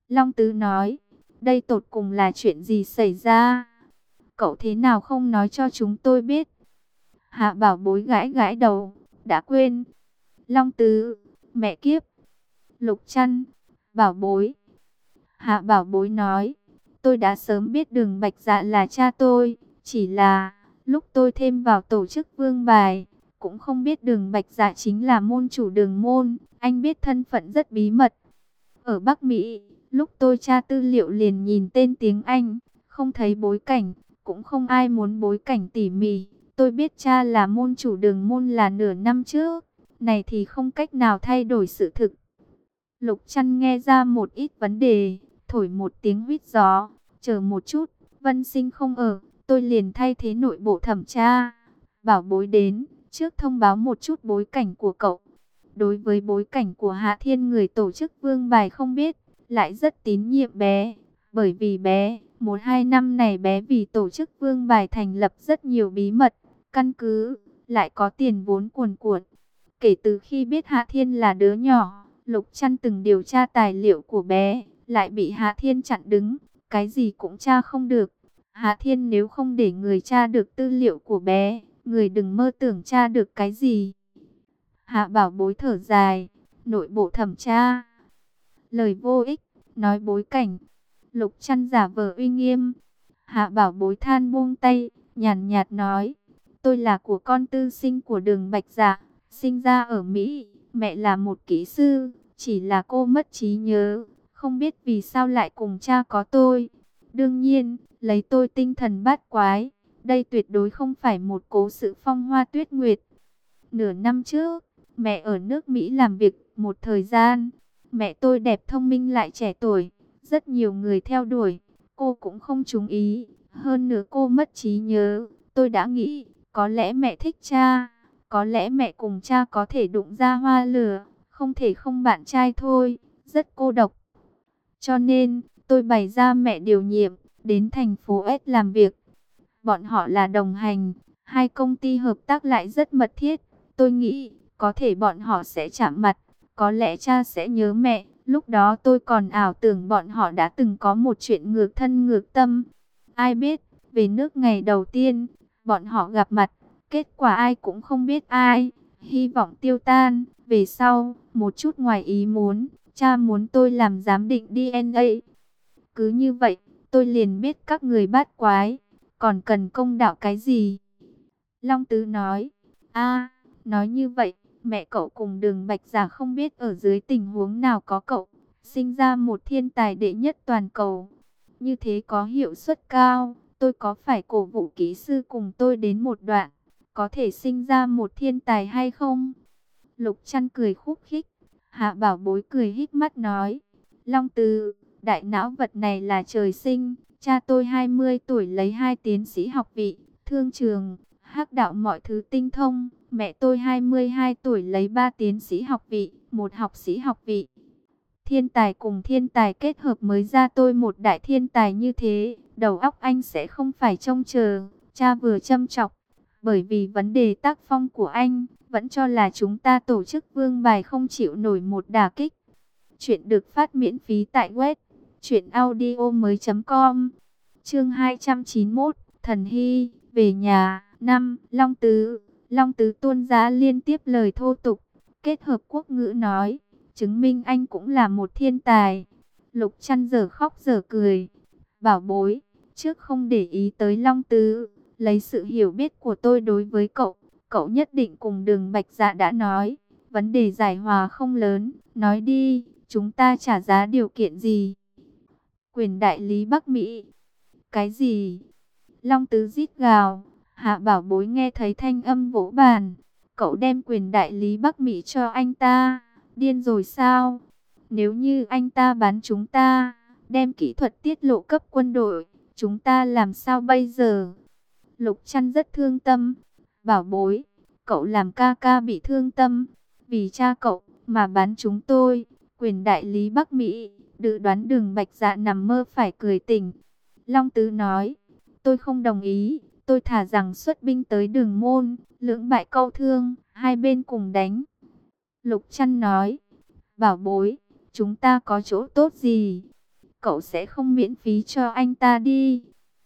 Long Tứ nói, đây tột cùng là chuyện gì xảy ra? Cậu thế nào không nói cho chúng tôi biết? Hạ Bảo Bối gãi gãi đầu, đã quên. Long Tứ, mẹ kiếp. Lục Trăn, Bảo Bối. Hạ Bảo Bối nói, tôi đã sớm biết Đường Bạch Dạ là cha tôi, chỉ là lúc tôi thêm vào tổ chức vương bài, cũng không biết Đường Bạch Dạ chính là môn chủ Đường môn, anh biết thân phận rất bí mật. Ở Bắc Mỹ, lúc tôi tra tư liệu liền nhìn tên tiếng Anh, không thấy bối cảnh, cũng không ai muốn bối cảnh tỉ mỉ. Tôi biết cha là môn chủ Đường môn là nửa năm trước, này thì không cách nào thay đổi sự thực. Lục Trăn nghe ra một ít vấn đề, thổi một tiếng huýt gió, chờ một chút, Vân Sinh không ở, tôi liền thay thế nội bộ thẩm tra. Bảo Bối đến, trước thông báo một chút bối cảnh của cậu. Đối với bối cảnh của Hạ Thiên người tổ chức vương bài không biết, lại rất tín nhiệm bé. Bởi vì bé, 1-2 năm này bé vì tổ chức vương bài thành lập rất nhiều bí mật, căn cứ, lại có tiền vốn cuồn cuộn. Kể từ khi biết Hạ Thiên là đứa nhỏ, Lục Trăn từng điều tra tài liệu của bé, lại bị Hạ Thiên chặn đứng, cái gì cũng tra không được. Hạ Thiên nếu không để người tra được tư liệu của bé, người đừng mơ tưởng tra được cái gì. Hạ Bảo Bối thở dài, nội bộ thẩm tra. Lời vô ích, nói bối cảnh. Lục Trăn giả vờ uy nghiêm. Hạ Bảo Bối than buông tay, nhàn nhạt nói, tôi là của con tư sinh của Đường Bạch Dạ, sinh ra ở Mỹ, mẹ là một kỹ sư, chỉ là cô mất trí nhớ, không biết vì sao lại cùng cha có tôi. Đương nhiên, lấy tôi tinh thần bát quái, đây tuyệt đối không phải một cố sự phong hoa tuyết nguyệt. Nửa năm trước, mẹ ở nước Mỹ làm việc một thời gian. Mẹ tôi đẹp thông minh lại trẻ tuổi, rất nhiều người theo đuổi, cô cũng không trúng ý. Hơn nữa cô mất trí nhớ, tôi đã nghĩ, có lẽ mẹ thích cha, có lẽ mẹ cùng cha có thể đụng ra hoa lửa, không thể không bạn trai thôi, rất cô độc. Cho nên, tôi bày ra mẹ điều nhiệm, đến thành phố S làm việc. Bọn họ là đồng hành, hai công ty hợp tác lại rất mật thiết. Tôi nghĩ, có thể bọn họ sẽ chạm mặt, có lẽ cha sẽ nhớ mẹ. Lúc đó tôi còn ảo tưởng bọn họ đã từng có một chuyện ngược thân ngược tâm. Ai biết, về nước ngày đầu tiên, bọn họ gặp mặt, kết quả ai cũng không biết ai. Hy vọng tiêu tan, về sau, một chút ngoài ý muốn, cha muốn tôi làm giám định DNA. Cứ như vậy, tôi liền biết các người bát quái, còn cần công đạo cái gì? Long Tứ nói, nói như vậy, mẹ cậu cùng Đường Bạch Dạ không biết ở dưới tình huống nào có cậu, sinh ra một thiên tài đệ nhất toàn cầu. Như thế có hiệu suất cao, tôi có phải cổ vũ kỹ sư cùng tôi đến một đoạn, có thể sinh ra một thiên tài hay không? Lục Trăn cười khúc khích, Hạ Bảo Bối cười híp mắt nói, Long Tứ, đại não vật này là trời sinh, cha tôi 20 tuổi lấy 2 tiến sĩ học vị, thương trường, hắc đạo mọi thứ tinh thông. Mẹ tôi 22 tuổi lấy 3 tiến sĩ học vị, 1 học sĩ học vị. Thiên tài cùng thiên tài kết hợp mới ra tôi một đại thiên tài như thế. Đầu óc anh sẽ không phải trông chờ. Cha vừa châm chọc. Bởi vì vấn đề tác phong của anh, vẫn cho là chúng ta tổ chức vương bài không chịu nổi một đả kích. Chuyện được phát miễn phí tại web truyệnaudiomoi.com. Chương 291, Thần Hy, về nhà. Long Tứ tuôn ra liên tiếp lời thô tục, kết hợp quốc ngữ nói, chứng minh anh cũng là một thiên tài. Lục Trăn dở khóc dở cười, Bảo Bối, trước không để ý tới Long Tứ, lấy sự hiểu biết của tôi đối với cậu, cậu nhất định cùng Đường Bạch Dạ đã nói, vấn đề giải hòa không lớn, nói đi, chúng ta trả giá điều kiện gì? Quyền đại lý Bắc Mỹ. Cái gì? Long Tứ rít gào. Hạ Bảo Bối nghe thấy thanh âm vỗ bàn. Cậu đem quyền đại lý Bắc Mỹ cho anh ta. Điên rồi sao? Nếu như anh ta bán chúng ta, đem kỹ thuật tiết lộ cấp quân đội, chúng ta làm sao bây giờ? Lục Trăn rất thương tâm. Bảo Bối, cậu làm ca ca bị thương tâm. Vì cha cậu mà bán chúng tôi. Quyền đại lý Bắc Mỹ, dự đoán Đường Bạch Dạ nằm mơ phải cười tỉnh. Long Tứ nói, tôi không đồng ý. Tôi thà rằng xuất binh tới Đường môn, lưỡng bại câu thương, hai bên cùng đánh. Lục Trăn nói, Bảo Bối, chúng ta có chỗ tốt gì? cậu sẽ không miễn phí cho anh ta đi.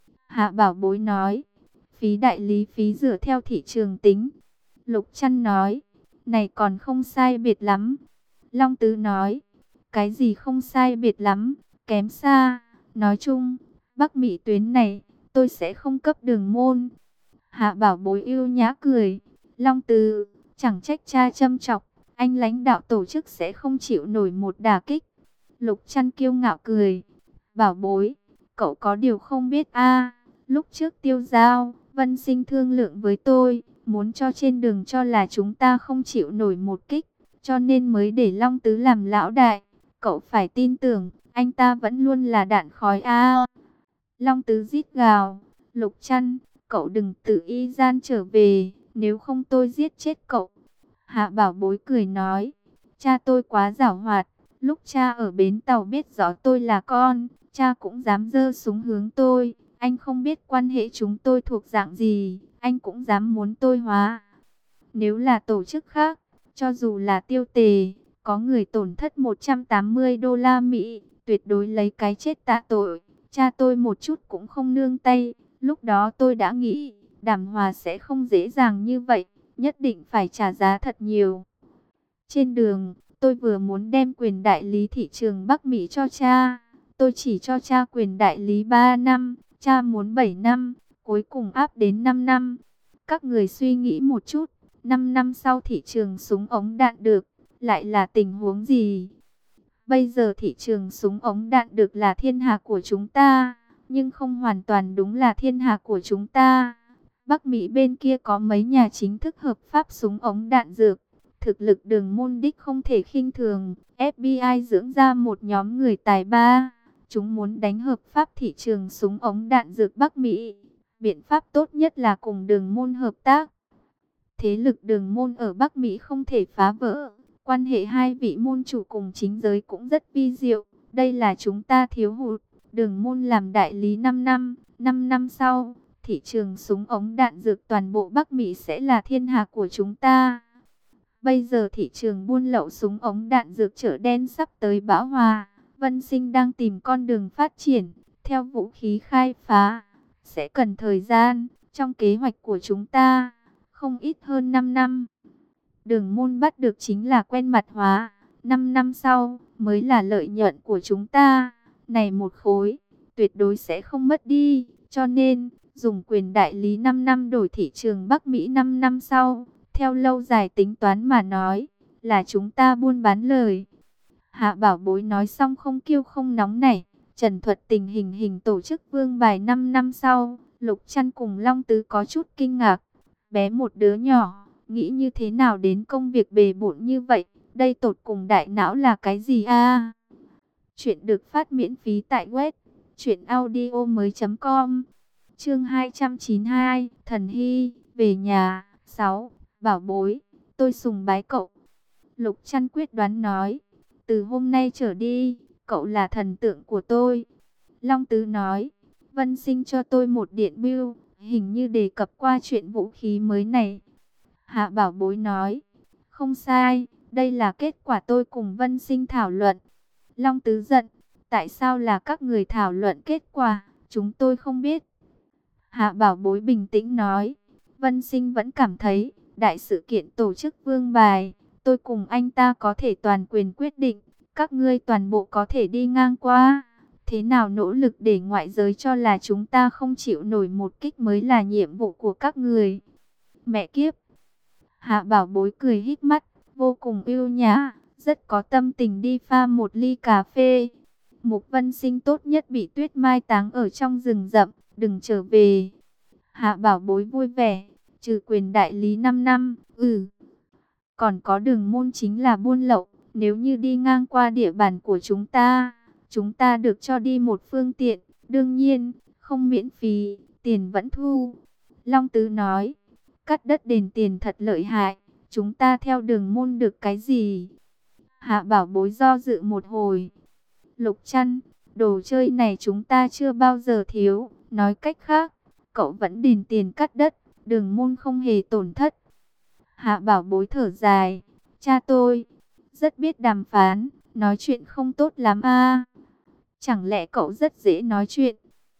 Hạ Bảo Bối nói, phí đại lý phí dựa theo thị trường tính. Lục Trăn nói, này còn không sai biệt lắm. Long Tứ nói, cái gì không sai biệt lắm, kém xa. Nói chung, Bắc Mỹ tuyến này, tôi sẽ không cấp đường môn. Hạ Bảo Bối yêu nhã cười. Long Tứ, chẳng trách cha châm chọc, anh lãnh đạo tổ chức sẽ không chịu nổi một đả kích. Lục Trăn kiêu ngạo cười. Bảo Bối, cậu có điều không biết a, lúc trước Tiêu Giao, Vân Sinh thương lượng với tôi, muốn cho trên đường cho là chúng ta không chịu nổi một kích, cho nên mới để Long Tứ làm lão đại. Cậu phải tin tưởng, anh ta vẫn luôn là đạn khói a. Long Tứ rít gào, Lục Trăn, cậu đừng tự ý gian trở về, nếu không tôi giết chết cậu. Hạ Bảo Bối cười nói, cha tôi quá giảo hoạt, lúc cha ở bến tàu biết rõ tôi là con, cha cũng dám giơ súng hướng tôi. Anh không biết quan hệ chúng tôi thuộc dạng gì, anh cũng dám muốn tôi hóa. Nếu là tổ chức khác, cho dù là Tiêu Tề, có người tổn thất 180 đô la Mỹ, tuyệt đối lấy cái chết tạ tội. Cha tôi một chút cũng không nương tay. Lúc đó tôi đã nghĩ, đàm hòa sẽ không dễ dàng như vậy, nhất định phải trả giá thật nhiều. Trên đường, tôi vừa muốn đem quyền đại lý thị trường Bắc Mỹ cho cha. Tôi chỉ cho cha quyền đại lý 3 năm, cha muốn 7 năm, cuối cùng áp đến 5 năm. Các người suy nghĩ một chút, 5 năm sau thị trường súng ống đạn được, lại là tình huống gì? Bây giờ thị trường súng ống đạn được là thiên hạ của chúng ta, nhưng không hoàn toàn đúng là thiên hạ của chúng ta. Bắc Mỹ bên kia có mấy nhà chính thức hợp pháp súng ống đạn dược. Thực lực Đường Môn đích không thể khinh thường. FBI dưỡng ra một nhóm người tài ba. Chúng muốn đánh hợp pháp thị trường súng ống đạn dược Bắc Mỹ. Biện pháp tốt nhất là cùng Đường Môn hợp tác. Thế lực Đường Môn ở Bắc Mỹ không thể phá vỡ. Quan hệ hai vị môn chủ cùng chính giới cũng rất vi diệu. Đây là chúng ta thiếu hụt. Đường Môn làm đại lý 5 năm. 5 năm sau, thị trường súng ống đạn dược toàn bộ Bắc Mỹ sẽ là thiên hạ của chúng ta. Bây giờ thị trường buôn lậu súng ống đạn dược chợ đen sắp tới bão hòa. Vân Sinh đang tìm con đường phát triển, theo vũ khí khai phá. Sẽ cần thời gian, trong kế hoạch của chúng ta, không ít hơn 5 năm. Đường Môn bắt được chính là quen mặt hóa. 5 năm sau, mới là lợi nhuận của chúng ta. Này một khối, tuyệt đối sẽ không mất đi. Cho nên, dùng quyền đại lý 5 năm đổi thị trường Bắc Mỹ 5 năm sau. Theo lâu dài tính toán mà nói, là chúng ta buôn bán lời. Hạ Bảo Bối nói xong không kiêu không nóng nảy, trần thuật tình hình tổ chức vương bài 5 năm sau. Lục Trăn cùng Long Tứ có chút kinh ngạc. Bé một đứa nhỏ, nghĩ như thế nào đến công việc bề bộn như vậy? Đây tột cùng đại não là cái gì a? Chuyện được phát miễn phí tại web truyệnaudiomoi.com. Chương 292, Thần Hy về nhà. 6. Bảo Bối, tôi sùng bái cậu. Lục Trăn quyết đoán nói, từ hôm nay trở đi, cậu là thần tượng của tôi. Long Tứ nói, Vân Sinh cho tôi một điện bưu, hình như đề cập qua chuyện vũ khí mới này. Hạ Bảo Bối nói, không sai, đây là kết quả tôi cùng Vân Sinh thảo luận. Long Tứ giận, tại sao là các người thảo luận kết quả, chúng tôi không biết. Hạ Bảo Bối bình tĩnh nói, Vân Sinh vẫn cảm thấy, đại sự kiện tổ chức vương bài, tôi cùng anh ta có thể toàn quyền quyết định, các ngươi toàn bộ có thể đi ngang qua. Thế nào nỗ lực để ngoại giới cho là chúng ta không chịu nổi một kích mới là nhiệm vụ của các người. Mẹ kiếp! Hạ Bảo Bối cười híp mắt, vô cùng yêu nhã, rất có tâm tình đi pha một ly cà phê. Mục Vân Sinh tốt nhất bị tuyết mai táng ở trong rừng rậm, đừng trở về. Hạ Bảo Bối vui vẻ, trừ quyền đại lý 5 năm, còn có Đường Môn chính là buôn lậu, nếu như đi ngang qua địa bàn của chúng ta được cho đi một phương tiện, đương nhiên, không miễn phí, tiền vẫn thu. Long Tứ nói, cắt đất đền tiền thật lợi hại, chúng ta theo Đường Môn được cái gì? Hạ Bảo Bối do dự một hồi. Lục Trăn, đồ chơi này chúng ta chưa bao giờ thiếu, nói cách khác, cậu vẫn đền tiền cắt đất, Đường Môn không hề tổn thất. Hạ Bảo Bối thở dài, cha tôi rất biết đàm phán, nói chuyện không tốt lắm a. Chẳng lẽ cậu rất dễ nói chuyện?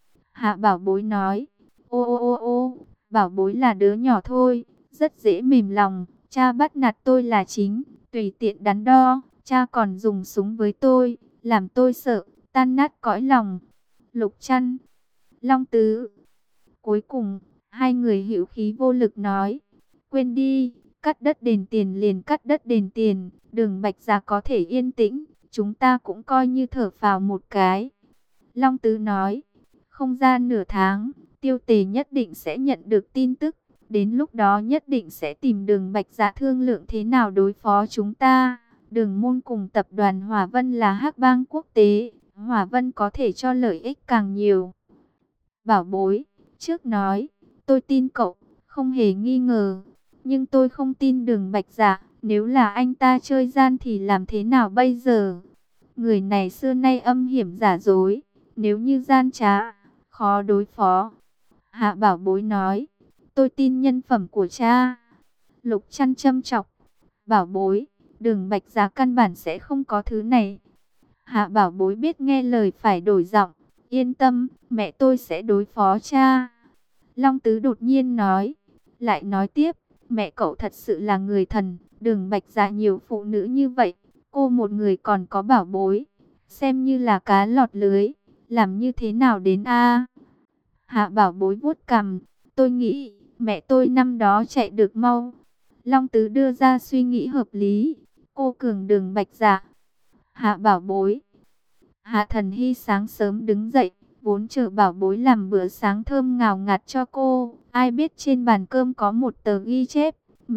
Hạ Bảo Bối nói. Ô ô ô ô, Bảo Bối là đứa nhỏ thôi, rất dễ mềm lòng. Cha bắt nạt tôi là chính, tùy tiện đắn đo. Cha còn dùng súng với tôi, làm tôi sợ, tan nát cõi lòng. Lục Trăn, Long Tứ. Cuối cùng, hai người hữu khí vô lực nói. Quên đi, cắt đất đền tiền liền cắt đất đền tiền. Đường Bạch Dạ có thể yên tĩnh, chúng ta cũng coi như thở phào một cái. Long Tứ nói. Không ra nửa tháng, Tiêu Tề nhất định sẽ nhận được tin tức. Đến lúc đó nhất định sẽ tìm Đường Bạch Dạ thương lượng thế nào đối phó chúng ta. Đường Môn cùng tập đoàn Hỏa Vân là hắc bang quốc tế. Hỏa Vân có thể cho lợi ích càng nhiều. Bảo Bối, trước nói, tôi tin cậu, không hề nghi ngờ. Nhưng tôi không tin Đường Bạch Dạ, nếu là anh ta chơi gian thì làm thế nào bây giờ? Người này xưa nay âm hiểm giả dối, nếu như gian trá, khó đối phó. Hạ Bảo Bối nói, tôi tin nhân phẩm của cha. Lục Trăn châm chọc, Bảo Bối, Đường Bạch Dạ căn bản sẽ không có thứ này. Hạ Bảo Bối biết nghe lời phải đổi giọng, yên tâm, mẹ tôi sẽ đối phó cha. Long Tứ đột nhiên nói, lại nói tiếp, mẹ cậu thật sự là người thần, Đường Bạch Dạ nhiều phụ nữ như vậy, cô một người còn có Bảo Bối, xem như là cá lọt lưới, làm như thế nào đến a? Hạ Bảo Bối vuốt cằm, tôi nghĩ mẹ tôi năm đó chạy được mau. Long Tứ đưa ra suy nghĩ hợp lý, cô cường Đường Bạch Dạ. Hạ Bảo Bối. Hạ Thần Hy sáng sớm đứng dậy, vốn chờ Bảo Bối làm bữa sáng thơm ngào ngạt cho cô. Ai biết trên bàn cơm có một tờ ghi chép,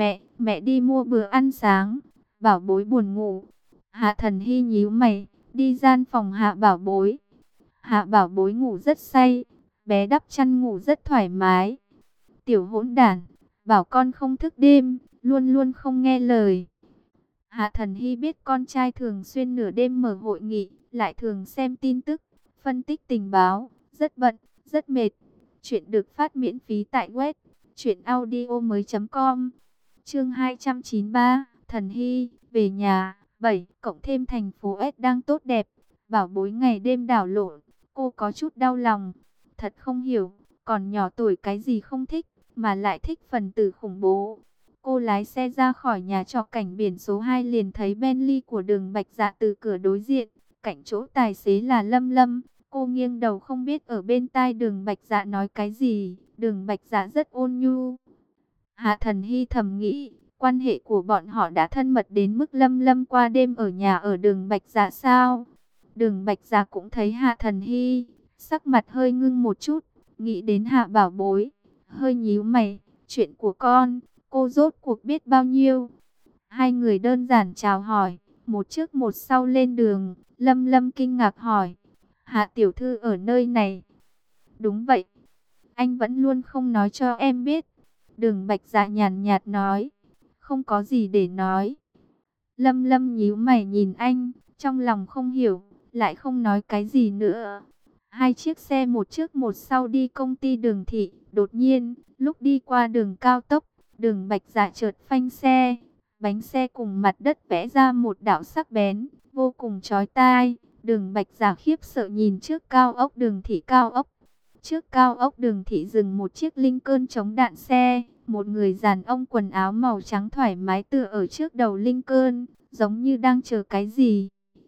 mẹ đi mua bữa ăn sáng. Bảo Bối buồn ngủ. Hạ Thần Hy nhíu mày, đi gian phòng Hạ Bảo Bối. Hạ Bảo Bối ngủ rất say, bé đắp chăn ngủ rất thoải mái. Tiểu hỗn đản, bảo con không thức đêm, luôn luôn không nghe lời. Hạ Thần Hy biết con trai thường xuyên nửa đêm mở hội nghị, lại thường xem tin tức, phân tích tình báo, rất bận, rất mệt. Chuyện được phát miễn phí tại web truyệnaudiomoi.com. Chương 293, Thần Hy về nhà. 7. Cộng thêm thành phố S đang tốt đẹp, Bảo Bối ngày đêm đảo lộn, cô có chút đau lòng. Thật không hiểu, còn nhỏ tuổi cái gì không thích, mà lại thích phần tử khủng bố. Cô lái xe ra khỏi nhà trọ cảnh biển số 2 liền thấy Bentley của Đường Bạch Dạ từ cửa đối diện. Cạnh chỗ tài xế là Lâm Lâm. Cô nghiêng đầu không biết ở bên tai Đường Bạch Dạ nói cái gì. Đường Bạch Dạ rất ôn nhu. Hạ Thần Hy thầm nghĩ, quan hệ của bọn họ đã thân mật đến mức Lâm Lâm qua đêm ở nhà ở Đường Bạch Dạ sao? Đường Bạch Dạ cũng thấy Hạ Thần Hy, sắc mặt hơi ngưng một chút, nghĩ đến Hạ Bảo Bối, hơi nhíu mày, chuyện của con, cô rốt cuộc biết bao nhiêu? Hai người đơn giản chào hỏi, một trước một sau lên đường. Lâm Lâm kinh ngạc hỏi, Hạ tiểu thư ở nơi này? Đúng vậy, anh vẫn luôn không nói cho em biết. Đường Bạch Dạ nhàn nhạt nói, không có gì để nói. Lâm Lâm nhíu mày nhìn anh, trong lòng không hiểu, lại không nói cái gì nữa. Hai chiếc xe một trước một sau đi công ty Đường thị. Đột nhiên, lúc đi qua đường cao tốc, Đường Bạch Dạ chợt phanh xe. Bánh xe cùng mặt đất vẽ ra một đạo sắc bén, vô cùng chói tai. Đường Bạch Dạ khiếp sợ nhìn trước cao ốc Đường thị cao ốc. Trước cao ốc Đường thị dừng một chiếc Lincoln chống đạn xe. Một người đàn ông quần áo màu trắng thoải mái tựa ở trước đầu Lincoln, giống như đang chờ cái gì.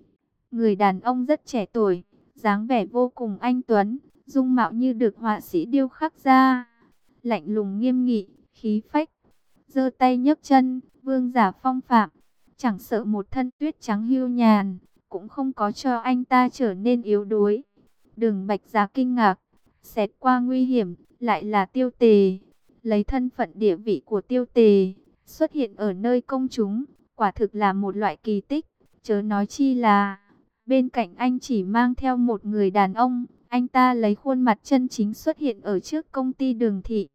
Người đàn ông rất trẻ tuổi, dáng vẻ vô cùng anh tuấn, dung mạo như được họa sĩ điêu khắc ra. Lạnh lùng nghiêm nghị, khí phách, giơ tay nhấc chân, vương giả phong phạm. Chẳng sợ một thân tuyết trắng hưu nhàn, cũng không có cho anh ta trở nên yếu đuối. Đường Bạch Dạ kinh ngạc, xẹt qua nguy hiểm, lại là Tiêu Tề. Lấy thân phận địa vị của Tiêu Tề, xuất hiện ở nơi công chúng, quả thực là một loại kỳ tích. Chớ nói chi là, bên cạnh anh chỉ mang theo một người đàn ông, anh ta lấy khuôn mặt chân chính xuất hiện ở trước công ty Đường thị.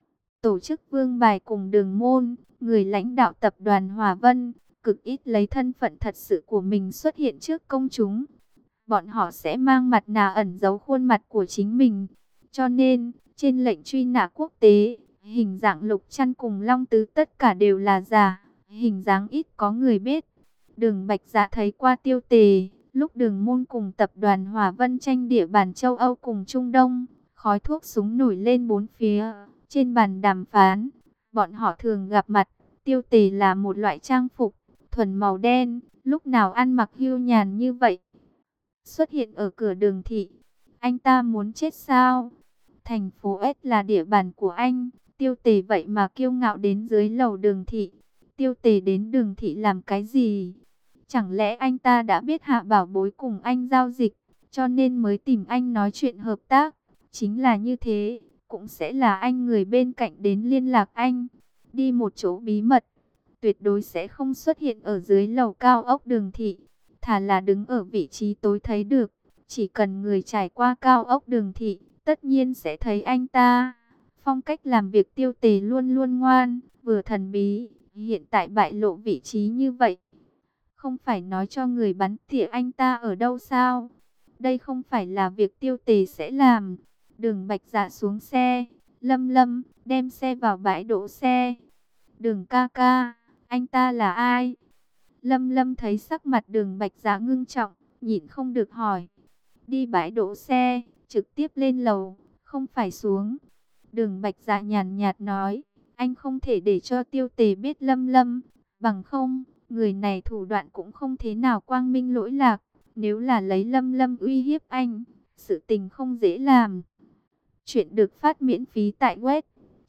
Tổ chức vương bài cùng Đường môn, người lãnh đạo tập đoàn Hòa Vân, cực ít lấy thân phận thật sự của mình xuất hiện trước công chúng. Bọn họ sẽ mang mặt nạ ẩn giấu khuôn mặt của chính mình. Cho nên, trên lệnh truy nã quốc tế, hình dạng Lục Trăn cùng Long Tứ tất cả đều là giả, hình dáng ít có người biết. Đường Bạch Dạ thấy qua Tiêu Tề, Lúc Đường Môn cùng tập đoàn Hòa Vân tranh địa bàn châu Âu cùng Trung Đông, khói thuốc súng nổi lên bốn phía. Trên bàn đàm phán, bọn họ thường gặp mặt. Tiêu Tề là một loại trang phục thuần màu đen, lúc nào ăn mặc hưu nhàn như vậy. Xuất hiện ở cửa Đường thị. Anh ta muốn chết sao? Thành phố S là địa bàn của anh. Tiêu Tề vậy mà kiêu ngạo đến dưới lầu Đường thị. Tiêu Tề đến Đường thị làm cái gì? Chẳng lẽ anh ta đã biết Hạ Bảo Bối cùng anh giao dịch, cho nên mới tìm anh nói chuyện hợp tác? Chính là như thế, cũng sẽ là anh người bên cạnh đến liên lạc anh. Đi một chỗ bí mật, tuyệt đối sẽ không xuất hiện ở dưới lầu cao ốc Đường thị. Thà là đứng ở vị trí tối thấy được, chỉ cần người trải qua cao ốc Đường thị, tất nhiên sẽ thấy anh ta. Phong cách làm việc Tiêu Tề luôn luôn ngoan, vừa thần bí, hiện tại bại lộ vị trí như vậy. Không phải nói cho người bắn tỉa anh ta ở đâu sao? Đây không phải là việc Tiêu Tề sẽ làm. Đường Bạch Dạ xuống xe. Lâm Lâm, đem xe vào bãi đỗ xe. Đường ca ca, anh ta là ai? Lâm Lâm thấy sắc mặt Đường Bạch Dạ ngưng trọng, nhịn không được hỏi. Đi bãi đỗ xe, trực tiếp lên lầu, không phải xuống. Đường Bạch Dạ nhàn nhạt nói. Anh không thể để cho Tiêu Tề biết Lâm Lâm. Bằng không, người này thủ đoạn cũng không thế nào quang minh lỗi lạc. Nếu là lấy Lâm Lâm uy hiếp anh, sự tình không dễ làm. Chuyện được phát miễn phí tại web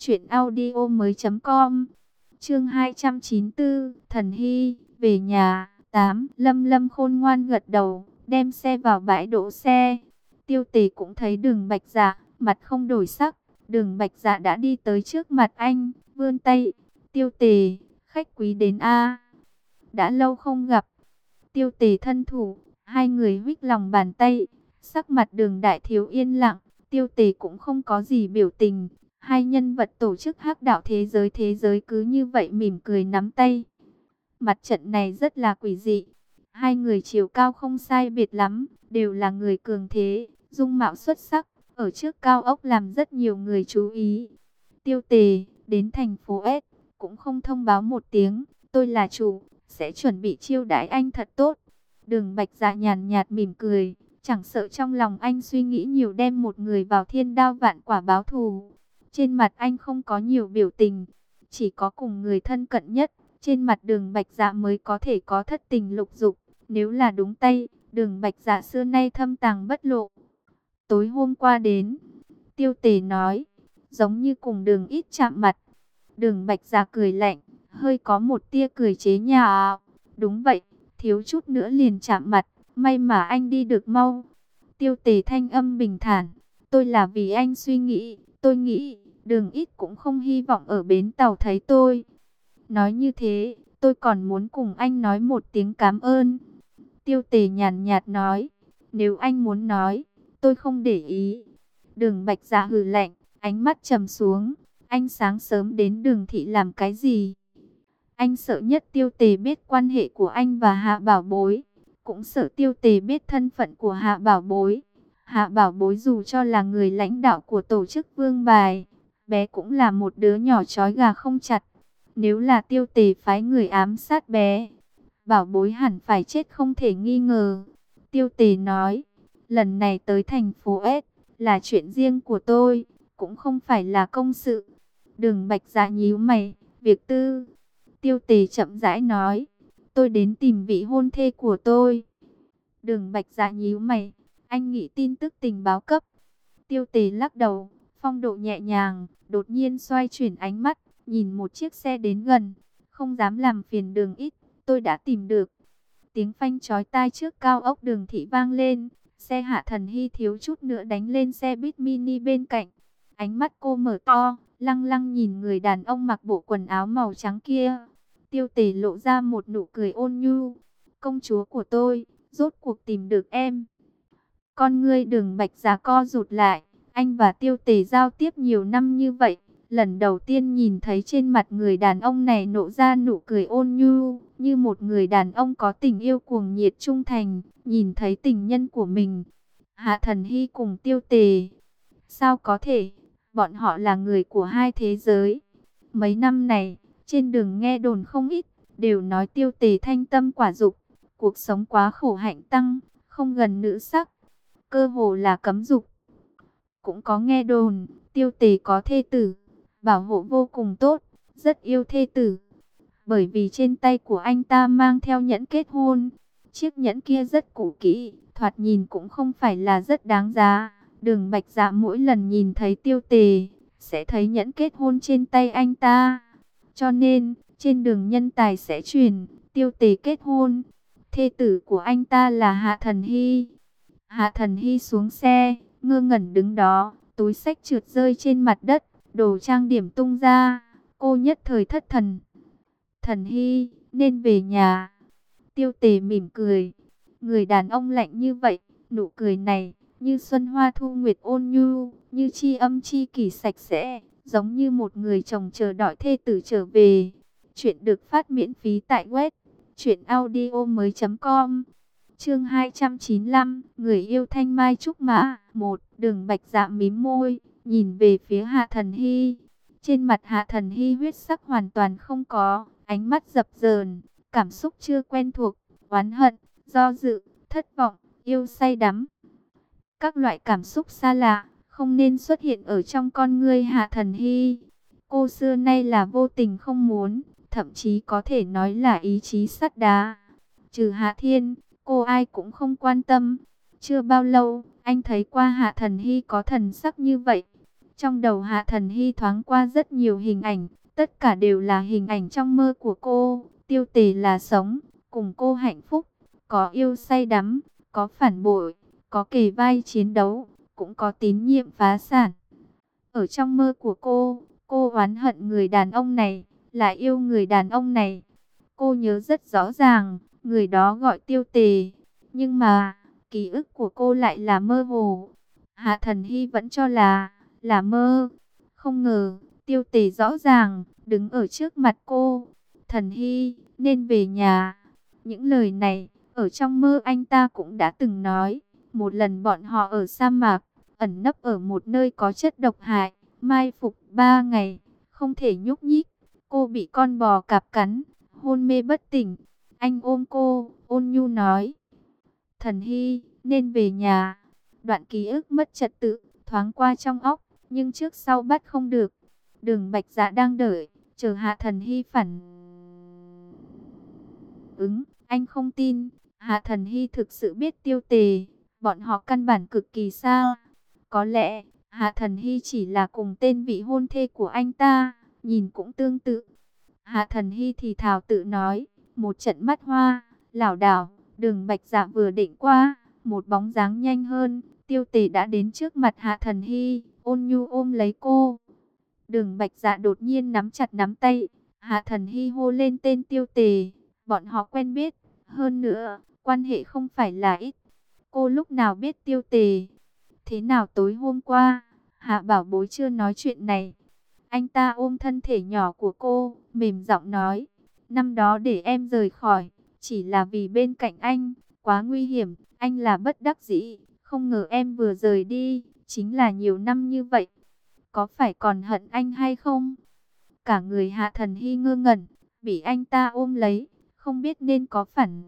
truyệnaudiomoi.com. Chương 294, Thần Hy về nhà. 8. Lâm Lâm khôn ngoan gật đầu, đem xe vào bãi đỗ xe. Tiêu Tề cũng thấy Đường Bạch Dạ, mặt không đổi sắc. Đường Bạch Dạ đã đi tới trước mặt anh, vươn tay. Tiêu Tề, khách quý đến a. Đã lâu không gặp. Tiêu Tề thân thủ, hai người huých lòng bàn tay. Sắc mặt Đường đại thiếu yên lặng, Tiêu Tề cũng không có gì biểu tình. Hai nhân vật tổ chức Hắc Đạo thế giới cứ như vậy mỉm cười nắm tay. Mặt trận này rất là quỷ dị. Hai người chiều cao không sai biệt lắm, đều là người cường thế, dung mạo xuất sắc, ở trước cao ốc làm rất nhiều người chú ý. Tiêu Tề đến thành phố S cũng không thông báo một tiếng, tôi là chủ, sẽ chuẩn bị chiêu đãi anh thật tốt. Đường Bạch Dạ nhàn nhạt mỉm cười, chẳng sợ trong lòng anh suy nghĩ nhiều đem một người vào thiên đao vạn quả báo thù. Trên mặt anh không có nhiều biểu tình, chỉ có cùng người thân cận nhất, trên mặt Đường Bạch Dạ mới có thể có thất tình lục dục. Nếu là đúng tay, Đường Bạch Dạ xưa nay thâm tàng bất lộ. Tối hôm qua đến, Tiêu Tề nói, giống như cùng Đường ít chạm mặt. Đường Bạch Dạ cười lạnh, hơi có một tia cười chế nhạo. Đúng vậy, thiếu chút nữa liền chạm mặt, may mà anh đi được mau. Tiêu Tề thanh âm bình thản, tôi là vì anh suy nghĩ, tôi nghĩ Đường ít cũng không hy vọng ở bến tàu thấy tôi. Nói như thế, tôi còn muốn cùng anh nói một tiếng cảm ơn. Tiêu Tề nhàn nhạt nói, nếu anh muốn nói, tôi không để ý. Đường Bạch Dạ hừ lạnh, ánh mắt trầm xuống. Anh sáng sớm đến Đường thị làm cái gì? Anh sợ nhất Tiêu Tề biết quan hệ của anh và Hạ Bảo Bối, cũng sợ Tiêu Tề biết thân phận của Hạ Bảo Bối. Hạ Bảo Bối dù cho là người lãnh đạo của tổ chức Vương Bài, bé cũng là một đứa nhỏ trói gà không chặt. Nếu là Tiêu Tề phái người ám sát bé, Bảo Bối hẳn phải chết không thể nghi ngờ. Tiêu Tề nói, lần này tới thành phố S là chuyện riêng của tôi, cũng không phải là công sự. Đường Bạch Dạ nhíu mày, việc tư. Tiêu Tề chậm rãi nói, tôi đến tìm vị hôn thê của tôi. Đường Bạch Dạ nhíu mày, anh nghĩ tin tức tình báo cấp. Tiêu Tề lắc đầu, phong độ nhẹ nhàng, đột nhiên xoay chuyển ánh mắt, nhìn một chiếc xe đến gần, không dám làm phiền Đường ít, tôi đã tìm được. Tiếng phanh chói tai trước cao ốc Đường thị vang lên, xe Hạ Thần Hy thiếu chút nữa đánh lên xe buýt mini bên cạnh. Ánh mắt cô mở to, lăng lăng nhìn người đàn ông mặc bộ quần áo màu trắng kia. Tiêu Tề lộ ra một nụ cười ôn nhu. Công chúa của tôi, rốt cuộc tìm được em. Con ngươi Đường Bạch Dạ co rụt lại. Anh và Tiêu Tề giao tiếp nhiều năm như vậy, lần đầu tiên nhìn thấy trên mặt người đàn ông này nộ ra nụ cười ôn nhu, như một người đàn ông có tình yêu cuồng nhiệt trung thành, nhìn thấy tình nhân của mình. Hạ Thần Hy cùng Tiêu Tề, sao có thể, bọn họ là người của hai thế giới. Mấy năm này, trên đường nghe đồn không ít, đều nói Tiêu Tề thanh tâm quả dục, cuộc sống quá khổ hạnh tăng, không gần nữ sắc, cơ hồ là cấm dục. Cũng có nghe đồn, Tiêu Tề có thê tử, bảo hộ vô cùng tốt, rất yêu thê tử. Bởi vì trên tay của anh ta mang theo nhẫn kết hôn. Chiếc nhẫn kia rất cũ kỹ, thoạt nhìn cũng không phải là rất đáng giá. Đường Bạch Dạ mỗi lần nhìn thấy Tiêu Tề, sẽ thấy nhẫn kết hôn trên tay anh ta. Cho nên, trên đường nhân tài sẽ truyền, Tiêu Tề kết hôn. Thê tử của anh ta là Hạ Thần Hy. Hạ Thần Hy xuống xe, ngơ ngẩn đứng đó, túi xách trượt rơi trên mặt đất, đồ trang điểm tung ra. Cô nhất thời thất thần. Thần Hy, nên về nhà. Tiêu Tề mỉm cười. Người đàn ông lạnh như vậy, nụ cười này, như xuân hoa thu nguyệt ôn nhu, như tri âm tri kỷ sạch sẽ, giống như một người chồng chờ đợi thê tử trở về. Chuyện được phát miễn phí tại web truyệnaudiomoi.com. Chương 295, người yêu Thanh Mai trúc mã. Một, Đường Bạch Dạ mím môi, nhìn về phía Hạ Thần Hy. Trên mặt Hạ Thần Hy huyết sắc hoàn toàn không có, ánh mắt dập dờn, cảm xúc chưa quen thuộc, oán hận, do dự, thất vọng, yêu say đắm. Các loại cảm xúc xa lạ, không nên xuất hiện ở trong con ngươi Hạ Thần Hy. Cô xưa nay là vô tình không muốn, thậm chí có thể nói là ý chí sắt đá. Trừ Hạ Thiên, cô ai cũng không quan tâm. Chưa bao lâu, anh thấy qua Hạ Thần Hy có thần sắc như vậy. Trong đầu Hạ Thần Hy thoáng qua rất nhiều hình ảnh, tất cả đều là hình ảnh trong mơ của cô. Tiêu Tề là sống, cùng cô hạnh phúc, có yêu say đắm, có phản bội, có kề vai chiến đấu, cũng có tín nhiệm phá sản. Ở trong mơ của cô oán hận người đàn ông này, lại yêu người đàn ông này. Cô nhớ rất rõ ràng, người đó gọi Tiêu Tề, nhưng mà ký ức của cô lại là mơ hồ. Hạ Thần Hy vẫn cho là mơ. Không ngờ, Tiêu Tề rõ ràng, đứng ở trước mặt cô. Thần Hy, nên về nhà. Những lời này, ở trong mơ anh ta cũng đã từng nói. Một lần bọn họ ở sa mạc, ẩn nấp ở một nơi có chất độc hại, mai phục 3 ngày, không thể nhúc nhích. Cô bị con bò cạp cắn, hôn mê bất tỉnh. Anh ôm cô, ôn nhu nói. Thần Hy, nên về nhà. Đoạn ký ức mất trật tự, thoáng qua trong óc, nhưng trước sau bắt không được. Đường Bạch Dạ đang đợi, chờ Hạ Thần Hy phản ứng. Anh không tin, Hạ Thần Hy thực sự biết Tiêu Tề. Bọn họ căn bản cực kỳ xa. Có lẽ, Hạ Thần Hy chỉ là cùng tên vị hôn thê của anh ta, nhìn cũng tương tự. Hạ Thần Hy thì thào tự nói, một trận mắt hoa, lảo đảo. Đường Bạch Dạ vừa định qua, một bóng dáng nhanh hơn, Tiêu Tề đã đến trước mặt Hạ Thần Hy, ôn nhu ôm lấy cô. Đường Bạch Dạ đột nhiên nắm chặt nắm tay, Hạ Thần Hy hô lên tên Tiêu Tề. Bọn họ quen biết, hơn nữa, quan hệ không phải là ít. Cô lúc nào biết Tiêu Tề? Thế nào tối hôm qua, Hạ Bảo Bối chưa nói chuyện này? Anh ta ôm thân thể nhỏ của cô, mềm giọng nói, năm đó để em rời khỏi, chỉ là vì bên cạnh anh, quá nguy hiểm, anh là bất đắc dĩ, không ngờ em vừa rời đi, chính là nhiều năm như vậy. Có phải còn hận anh hay không? Cả người Hạ Thần Hy ngơ ngẩn, bị anh ta ôm lấy, không biết nên có phản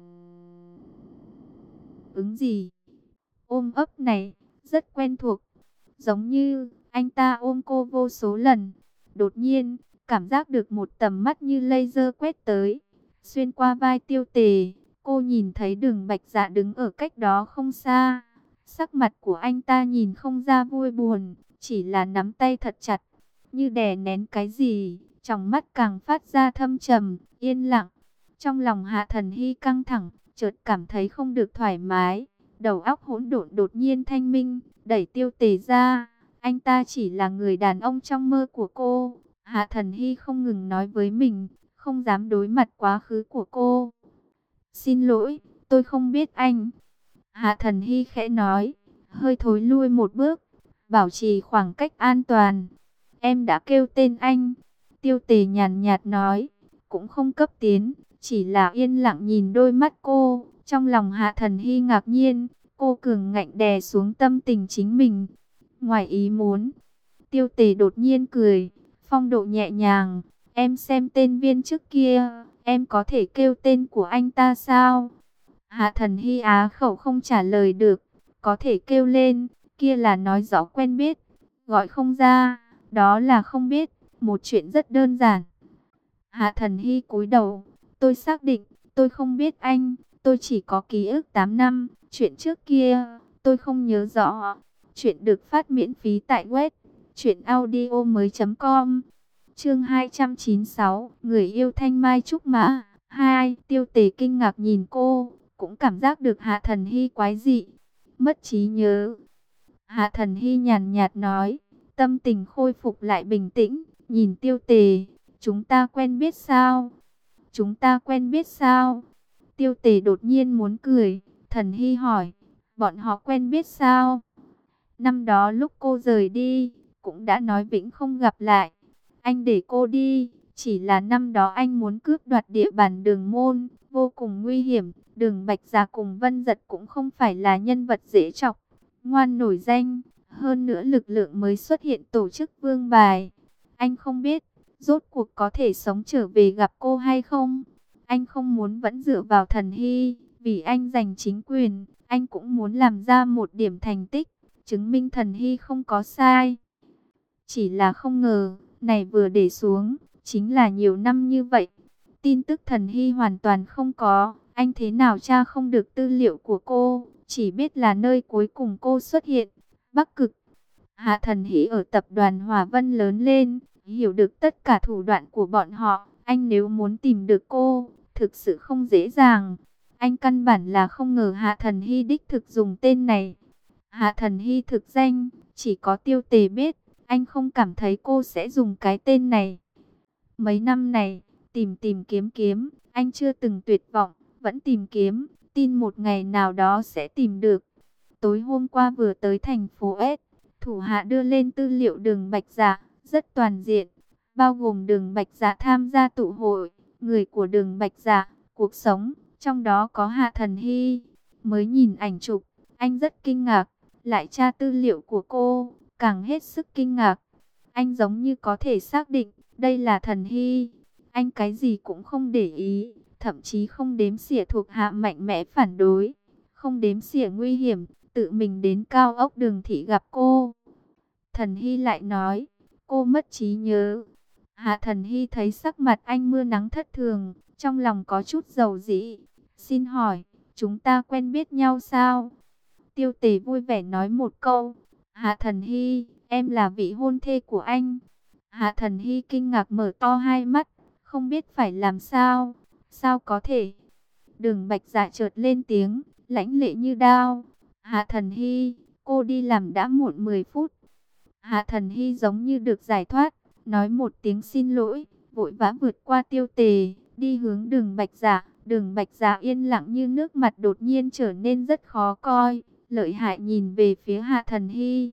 ứng gì. Ôm ấp này, rất quen thuộc, giống như anh ta ôm cô vô số lần. Đột nhiên, cảm giác được một tầm mắt như laser quét tới, xuyên qua vai Tiêu Tề. Cô nhìn thấy Đường Bạch Dạ đứng ở cách đó không xa. Sắc mặt của anh ta nhìn không ra vui buồn, chỉ là nắm tay thật chặt, như đè nén cái gì. Trong mắt càng phát ra thâm trầm, yên lặng. Trong lòng Hạ Thần Hy căng thẳng, chợt cảm thấy không được thoải mái. Đầu óc hỗn độn đột nhiên thanh minh, đẩy Tiêu Tề ra. Anh ta chỉ là người đàn ông trong mơ của cô. Hạ Thần Hy không ngừng nói với mình, không dám đối mặt quá khứ của cô. Xin lỗi, tôi không biết anh. Hạ Thần Hy khẽ nói, hơi thối lui một bước, bảo trì khoảng cách an toàn. Em đã kêu tên anh. Tiêu Tề nhàn nhạt nói, cũng không cấp tiến, chỉ là yên lặng nhìn đôi mắt cô. Trong lòng Hạ Thần Hy ngạc nhiên, cô cường ngạnh đè xuống tâm tình chính mình. Ngoài ý muốn, Tiêu Tề đột nhiên cười, phong độ nhẹ nhàng. Em xem tên viên trước kia, em có thể kêu tên của anh ta sao? Hạ Thần Hy á khẩu không trả lời được, có thể kêu lên, kia là nói rõ quen biết, gọi không ra, đó là không biết, một chuyện rất đơn giản. Hạ Thần Hy cúi đầu, tôi xác định, tôi không biết anh, tôi chỉ có ký ức 8 năm, chuyện trước kia, tôi không nhớ rõ. Chuyện được phát miễn phí tại web truyệnaudiomoi.com. Chương 296, người yêu Thanh Mai trúc mã 2. Tiêu Tề kinh ngạc nhìn cô, cũng cảm giác được Hạ Thần Hy quái dị, mất trí nhớ. Hạ Thần Hy nhàn nhạt nói, tâm tình khôi phục lại bình tĩnh, nhìn Tiêu Tề, chúng ta quen biết sao? Chúng ta quen biết sao? Tiêu Tề đột nhiên muốn cười, Thần Hy hỏi, bọn họ quen biết sao? Năm đó lúc cô rời đi, cũng đã nói vĩnh không gặp lại. Anh để cô đi, chỉ là năm đó anh muốn cướp đoạt địa bàn Đường Môn, vô cùng nguy hiểm. Đường Bạch Gia cùng Vân Dật cũng không phải là nhân vật dễ chọc, ngoan nổi danh. Hơn nữa lực lượng mới xuất hiện tổ chức vương bài. Anh không biết, rốt cuộc có thể sống trở về gặp cô hay không? Anh không muốn vẫn dựa vào Thần Hy, vì anh giành chính quyền, anh cũng muốn làm ra một điểm thành tích, chứng minh Thần Hy không có sai. Chỉ là không ngờ, này vừa để xuống, chính là nhiều năm như vậy. Tin tức Thần Hy hoàn toàn không có, anh thế nào tra không được tư liệu của cô, chỉ biết là nơi cuối cùng cô xuất hiện, Bắc Cực. Hạ Thần Hy ở tập đoàn Hòa Vân lớn lên, hiểu được tất cả thủ đoạn của bọn họ, anh nếu muốn tìm được cô, thực sự không dễ dàng. Anh căn bản là không ngờ Hạ Thần Hy đích thực dùng tên này. Hạ Thần Hy thực danh, chỉ có Tiêu Tề biết, anh không cảm thấy cô sẽ dùng cái tên này. Mấy năm này, tìm kiếm, anh chưa từng tuyệt vọng, vẫn tìm kiếm, tin một ngày nào đó sẽ tìm được. Tối hôm qua vừa tới thành phố S, thủ hạ đưa lên tư liệu Đường Bạch Dạ, rất toàn diện, bao gồm Đường Bạch Dạ tham gia tụ hội, người của Đường Bạch Dạ, cuộc sống, trong đó có Hạ Thần Hy. Mới nhìn ảnh chụp, anh rất kinh ngạc, lại tra tư liệu của cô, càng hết sức kinh ngạc. Anh giống như có thể xác định, đây là Thần Hy. Anh cái gì cũng không để ý, thậm chí không đếm xỉa thuộc hạ mạnh mẽ phản đối, không đếm xỉa nguy hiểm, tự mình đến cao ốc Đường thị gặp cô. Thần Hy lại nói, cô mất trí nhớ. Hạ Thần Hy thấy sắc mặt anh mưa nắng thất thường, trong lòng có chút dầu dĩ. Xin hỏi, chúng ta quen biết nhau sao? Tiêu Tề vui vẻ nói một câu, Hạ Thần Hy, em là vị hôn thê của anh. Hạ Thần Hy kinh ngạc mở to hai mắt, không biết phải làm sao, sao có thể. Đường Bạch Dạ chợt lên tiếng, lãnh lệ như đao. Hạ Thần Hy, cô đi làm đã muộn 10 phút. Hạ Thần Hy giống như được giải thoát, nói một tiếng xin lỗi, vội vã vượt qua Tiêu Tề, đi hướng Đường Bạch Dạ. Đường Bạch Dạ yên lặng như nước, mặt đột nhiên trở nên rất khó coi, lợi hại nhìn về phía Hạ Thần Hy.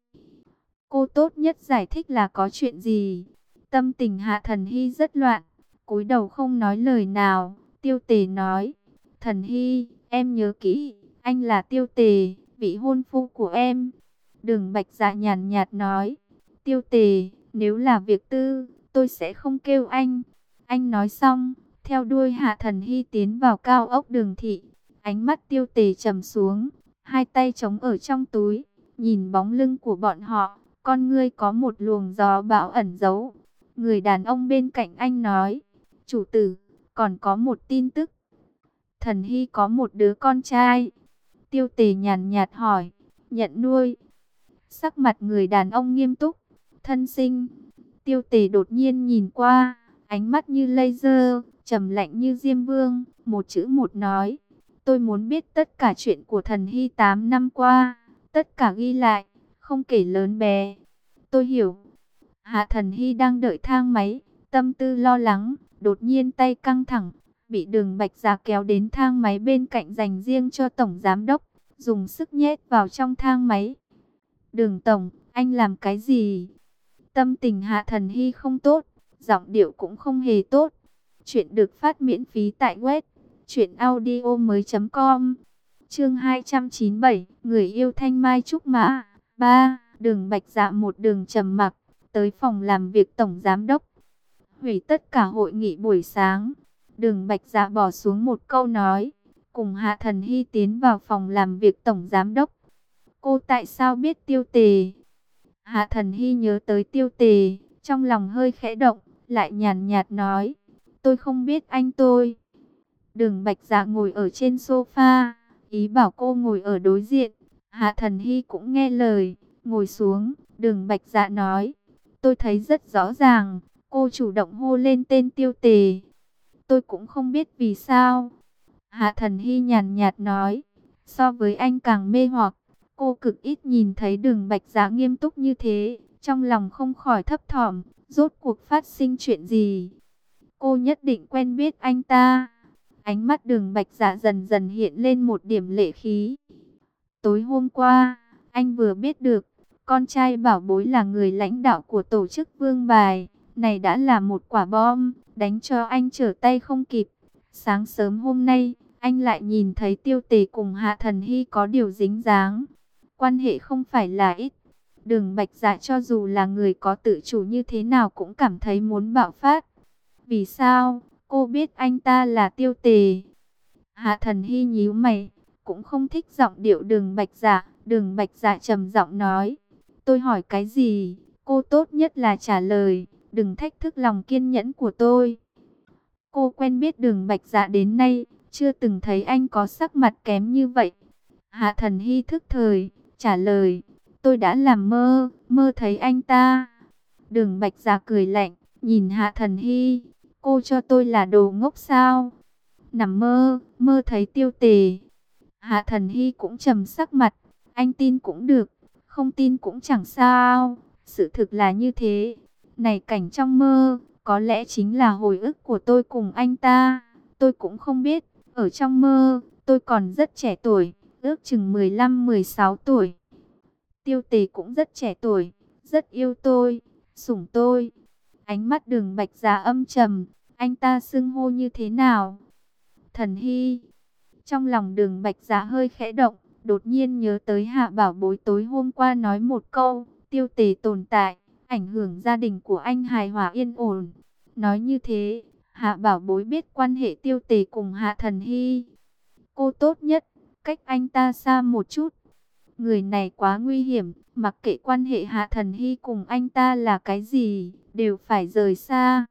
Cô tốt nhất giải thích là có chuyện gì. Tâm tình Hạ Thần Hy rất loạn, cúi đầu không nói lời nào. Tiêu Tề nói, Thần Hy, em nhớ kỹ, anh là Tiêu Tề, vị hôn phu của em. Đường Bạch Dạ nhàn nhạt nói, Tiêu Tề, nếu là việc tư, tôi sẽ không kêu anh. Anh nói xong, theo đuôi Hạ Thần Hy tiến vào cao ốc Đường thị. Ánh mắt Tiêu Tề trầm xuống, hai tay chống ở trong túi, nhìn bóng lưng của bọn họ, con ngươi có một luồng gió bão ẩn giấu. Người đàn ông bên cạnh anh nói, chủ tử, còn có một tin tức. Thần Hy có một đứa con trai. Tiêu Tề nhàn nhạt hỏi, nhận nuôi? Sắc mặt người đàn ông nghiêm túc, thân sinh. Tiêu Tề đột nhiên nhìn qua, ánh mắt như laser, trầm lạnh như Diêm Vương, một chữ một nói. Tôi muốn biết tất cả chuyện của Thần Hy 8 năm qua, tất cả ghi lại, không kể lớn bé. Tôi hiểu. Hạ Thần Hy đang đợi thang máy, tâm tư lo lắng, đột nhiên tay căng thẳng, bị Đường Bạch Dạ kéo đến thang máy bên cạnh dành riêng cho Tổng Giám Đốc, dùng sức nhét vào trong thang máy. Đường Tổng, anh làm cái gì? Tâm tình Hạ Thần Hy không tốt, giọng điệu cũng không hề tốt. Chuyện được phát miễn phí tại web truyệnaudiomoi.com. Chương 297, người yêu Thanh Mai trúc mã 3. Đường Bạch Dạ một đường trầm mặc, tới phòng làm việc Tổng Giám Đốc. Hủy tất cả hội nghị buổi sáng. Đường Bạch Dạ bỏ xuống một câu nói, cùng Hạ Thần Hy tiến vào phòng làm việc tổng giám đốc. Cô tại sao biết Tiêu Tề? Hạ Thần Hy nhớ tới Tiêu Tề, trong lòng hơi khẽ động, lại nhàn nhạt nói, tôi không biết anh tôi. Đường Bạch Dạ ngồi ở trên sofa, ý bảo cô ngồi ở đối diện. Hạ Thần Hy cũng nghe lời, ngồi xuống. Đường Bạch Dạ nói, tôi thấy rất rõ ràng, cô chủ động hô lên tên Tiêu Tề. Tôi cũng không biết vì sao. Hạ Thần Hy nhàn nhạt nói, so với anh càng mê hoặc. Cô cực ít nhìn thấy Đường Bạch Dạ nghiêm túc như thế, trong lòng không khỏi thấp thỏm, rốt cuộc phát sinh chuyện gì? Cô nhất định quen biết anh ta. Ánh mắt Đường Bạch Dạ dần dần hiện lên một điểm lệ khí. Tối hôm qua, anh vừa biết được, con trai bảo bối là người lãnh đạo của tổ chức Vương Bài. Này đã là một quả bom, đánh cho anh trở tay không kịp. Sáng sớm hôm nay, anh lại nhìn thấy Tiêu Tề cùng Hạ Thần Hy có điều dính dáng. Quan hệ không phải là ít. Đường Bạch Dạ cho dù là người có tự chủ như thế nào cũng cảm thấy muốn bạo phát. Vì sao? Cô biết anh ta là Tiêu Tề. Hạ Thần Hy nhíu mày, cũng không thích giọng điệu Đường Bạch Dạ. Đường Bạch Dạ trầm giọng nói, tôi hỏi cái gì, cô tốt nhất là trả lời, đừng thách thức lòng kiên nhẫn của tôi. Cô quen biết Đường Bạch Dạ đến nay, chưa từng thấy anh có sắc mặt kém như vậy. Hạ Thần Hy thức thời, trả lời, tôi đã làm mơ, mơ thấy anh ta. Đường Bạch Dạ cười lạnh, nhìn Hạ Thần Hy, cô cho tôi là đồ ngốc sao? Nằm mơ, mơ thấy Tiêu Tề. Hạ Thần Hy cũng trầm sắc mặt, anh tin cũng được, không tin cũng chẳng sao. Sự thực là như thế. Này cảnh trong mơ, có lẽ chính là hồi ức của tôi cùng anh ta. Tôi cũng không biết, ở trong mơ, tôi còn rất trẻ tuổi, ước chừng 15-16 tuổi. Tiêu Tề cũng rất trẻ tuổi, rất yêu tôi, sủng tôi. Ánh mắt Đường Bạch Dạ âm trầm, anh ta xưng hô như thế nào? Thần Hy. Trong lòng Đường Bạch Dạ hơi khẽ động, đột nhiên nhớ tới Hạ Bảo Bối tối hôm qua nói một câu, Tiêu Tề tồn tại, ảnh hưởng gia đình của anh hài hòa yên ổn. Nói như thế, Hạ Bảo Bối biết quan hệ Tiêu Tề cùng Hạ Thần Hy. Cô tốt nhất, cách anh ta xa một chút. Người này quá nguy hiểm, mặc kệ quan hệ Hạ Thần Hy cùng anh ta là cái gì, đều phải rời xa.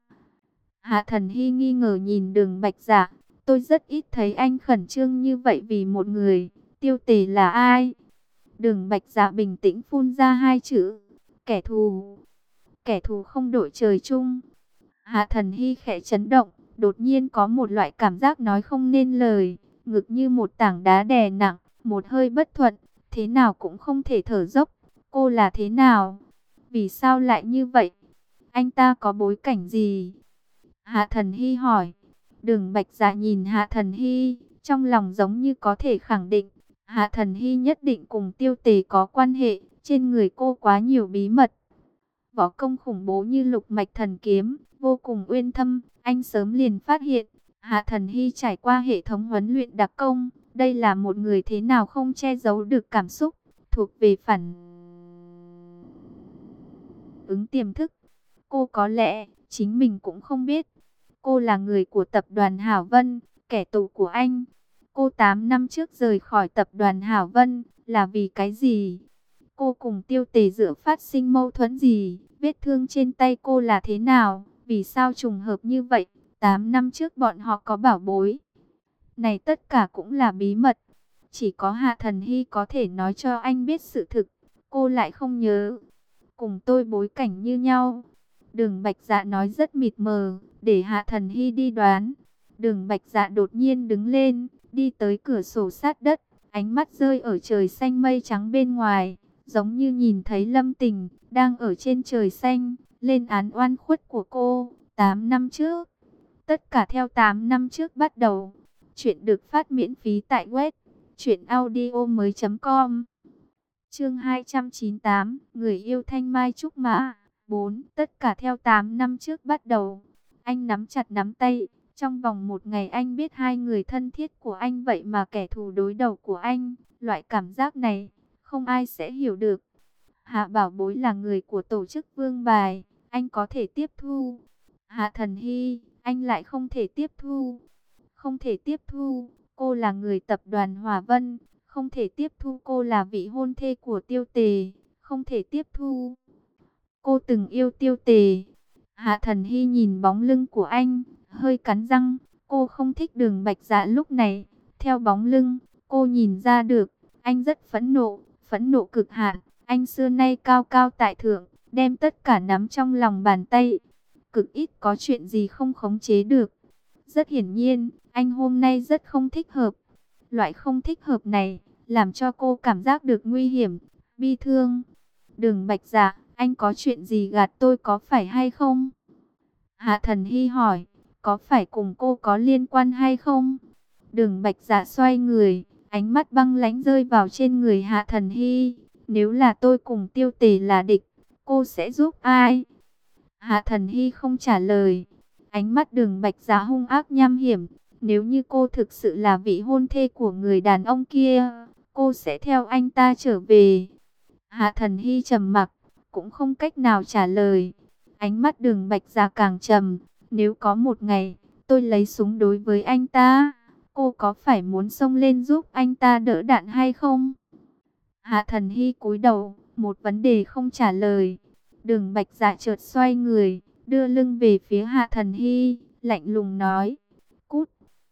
Hạ Thần Hy nghi ngờ nhìn Đường Bạch Dạ, tôi rất ít thấy anh khẩn trương như vậy vì một người. Tiêu Tề là ai? Đường Bạch Dạ bình tĩnh phun ra hai chữ, kẻ thù. Kẻ thù không đội trời chung. Hạ Thần Hy khẽ chấn động, đột nhiên có một loại cảm giác nói không nên lời, ngực như một tảng đá đè nặng, một hơi bất thuận, thế nào cũng không thể thở dốc. Cô là thế nào? Vì sao lại như vậy? Anh ta có bối cảnh gì? Hạ Thần Hy hỏi. Đường Bạch Dạ nhìn Hạ Thần Hy, trong lòng giống như có thể khẳng định, Hạ Thần Hy nhất định cùng Tiêu Tề có quan hệ, trên người cô quá nhiều bí mật. Võ công khủng bố như Lục Mạch Thần Kiếm, vô cùng uyên thâm, anh sớm liền phát hiện, Hạ Thần Hy trải qua hệ thống huấn luyện đặc công, đây là một người thế nào không che giấu được cảm xúc, thuộc về phản ứng tiềm thức. Cô có lẽ, chính mình cũng không biết. Cô là người của tập đoàn Hảo Vân, kẻ thù của anh. Cô 8 năm trước rời khỏi tập đoàn Hảo Vân, là vì cái gì? Cô cùng Tiêu Tề giữa phát sinh mâu thuẫn gì? Vết thương trên tay cô là thế nào? Vì sao trùng hợp như vậy? 8 năm trước bọn họ có bảo bối. Này tất cả cũng là bí mật. Chỉ có Hạ Thần Hy có thể nói cho anh biết sự thực. Cô lại không nhớ. Cùng tôi bối cảnh như nhau. Đường Bạch Dạ nói rất mịt mờ, để Hạ Thần Hy đi đoán. Đường Bạch Dạ đột nhiên đứng lên, đi tới cửa sổ sát đất, ánh mắt rơi ở trời xanh mây trắng bên ngoài, giống như nhìn thấy Lâm Tình đang ở trên trời xanh, lên án oan khuất của cô. 8 năm trước, tất cả theo 8 năm trước bắt đầu. Chuyện được phát miễn phí tại web truyệnaudiomoi.com. Chương 298, người yêu Thanh Mai Trúc Mã. 4. Tất cả theo 8 năm trước bắt đầu. Anh nắm chặt nắm tay. Trong vòng một ngày anh biết hai người thân thiết của anh vậy mà kẻ thù đối đầu của anh. Loại cảm giác này, không ai sẽ hiểu được. Hạ Bảo Bối là người của tổ chức Vương Bài. Anh có thể tiếp thu. Hạ Thần Hy, anh lại không thể tiếp thu. Không thể tiếp thu. Cô là người tập đoàn Hòa Vân, không thể tiếp thu cô là vị hôn thê của Tiêu Tề, không thể tiếp thu. Cô từng yêu Tiêu Tề. Hạ Thần Hy nhìn bóng lưng của anh, hơi cắn răng. Cô không thích Đường Bạch Dạ lúc này. Theo bóng lưng, cô nhìn ra được, anh rất phẫn nộ cực hạn. Anh xưa nay cao cao tại thượng, đem tất cả nắm trong lòng bàn tay. Cực ít có chuyện gì không khống chế được. Rất hiển nhiên, anh hôm nay rất không thích hợp. Loại không thích hợp này, làm cho cô cảm giác được nguy hiểm, bi thương. Đường Bạch Dạ, anh có chuyện gì gạt tôi có phải hay không? Hạ Thần Hy hỏi, có phải cùng cô có liên quan hay không? Đường Bạch Dạ xoay người, ánh mắt băng lãnh rơi vào trên người Hạ Thần Hy. Nếu là tôi cùng Tiêu Tề là địch, cô sẽ giúp ai? Hạ Thần Hy không trả lời. Ánh mắt Đường Bạch Dạ hung ác nham hiểm. Nếu như cô thực sự là vị hôn thê của người đàn ông kia, cô sẽ theo anh ta trở về. Hạ Thần Hy trầm mặc, cũng không cách nào trả lời. Ánh mắt Đường Bạch Dạ càng trầm. Nếu có một ngày, tôi lấy súng đối với anh ta, cô có phải muốn xông lên giúp anh ta đỡ đạn hay không? Hạ Thần Hy cúi đầu, một vấn đề không trả lời. Đường Bạch Dạ chợt xoay người, đưa lưng về phía Hạ Thần Hy, lạnh lùng nói, cút.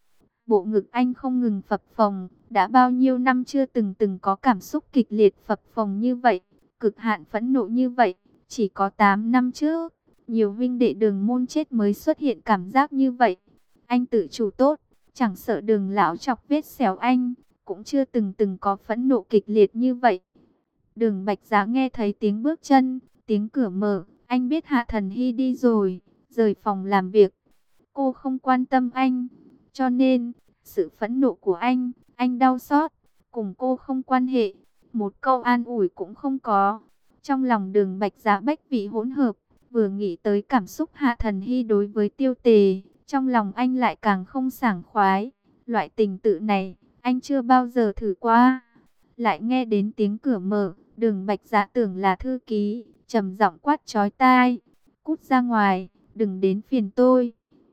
Bộ ngực anh không ngừng phập phồng, đã bao nhiêu năm chưa từng có cảm xúc kịch liệt phập phồng như vậy, cực hạn phẫn nộ như vậy, chỉ có 8 năm trước, nhiều huynh đệ Đường môn chết mới xuất hiện cảm giác như vậy. Anh tự chủ tốt, chẳng sợ Đường lão chọc vết xẻo anh, cũng chưa từng có phẫn nộ kịch liệt như vậy. Đường Bạch Dạ nghe thấy tiếng bước chân, tiếng cửa mở, anh biết Hạ Thần Hy đi rồi, rời phòng làm việc. Cô không quan tâm anh, cho nên, sự phẫn nộ của anh đau xót, cùng cô không quan hệ, một câu an ủi cũng không có. Trong lòng Đường Bạch Dạ bách vị hỗn hợp, vừa nghĩ tới cảm xúc Hạ Thần Hy đối với Tiêu Tề, trong lòng anh lại càng không sảng khoái. Loại tình tự này, anh chưa bao giờ thử qua. Lại nghe đến tiếng cửa mở, Đường Bạch Dạ tưởng là thư ký, trầm giọng quát chói tai, cút ra ngoài, đừng đến phiền tôi.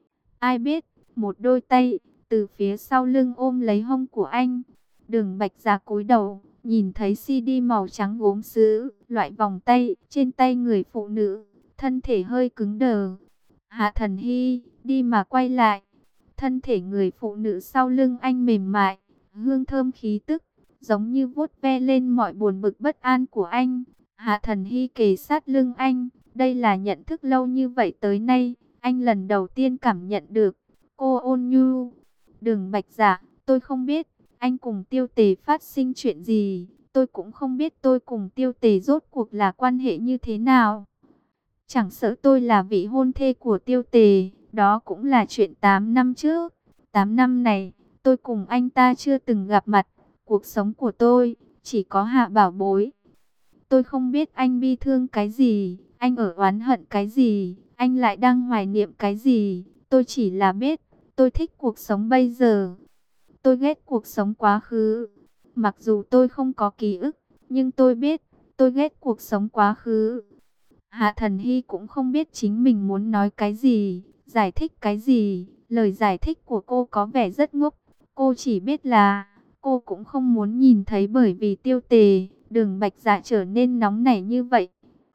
Ai biết, một đôi tay từ phía sau lưng ôm lấy hông của anh. Đường Bạch Dạ cúi đầu, nhìn thấy CD màu trắng gốm sứ, loại vòng tay trên tay người phụ nữ, thân thể hơi cứng đờ. Hạ Thần Hy đi mà quay lại, thân thể người phụ nữ sau lưng anh mềm mại, hương thơm khí tức, giống như vuốt ve lên mọi buồn bực bất an của anh. Hạ Thần Hy kề sát lưng anh, đây là nhận thức lâu như vậy tới nay, anh lần đầu tiên cảm nhận được. Cô ôn nhu, Đường Bạch Dạ, tôi không biết, anh cùng Tiêu Tề phát sinh chuyện gì, tôi cũng không biết tôi cùng Tiêu Tề rốt cuộc là quan hệ như thế nào. Chẳng sợ tôi là vị hôn thê của Tiêu Tề, đó cũng là chuyện 8 năm trước. 8 năm này, tôi cùng anh ta chưa từng gặp mặt. Cuộc sống của tôi, chỉ có Hạ Bảo Bối. Tôi không biết anh bi thương cái gì, anh ở oán hận cái gì, anh lại đang hoài niệm cái gì. Tôi chỉ là biết, tôi thích cuộc sống bây giờ. Tôi ghét cuộc sống quá khứ. Mặc dù tôi không có ký ức, nhưng tôi biết, tôi ghét cuộc sống quá khứ. Hạ Thần Hy cũng không biết chính mình muốn nói cái gì, giải thích cái gì. Lời giải thích của cô có vẻ rất ngốc. Cô chỉ biết là, cô cũng không muốn nhìn thấy bởi vì Tiêu Tề, Đường Bạch Dạ trở nên nóng nảy như vậy.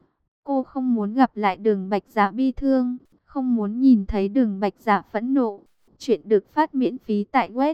Cô không muốn gặp lại Đường Bạch Dạ bi thương, không muốn nhìn thấy Đường Bạch Dạ phẫn nộ. Chuyện được phát miễn phí tại web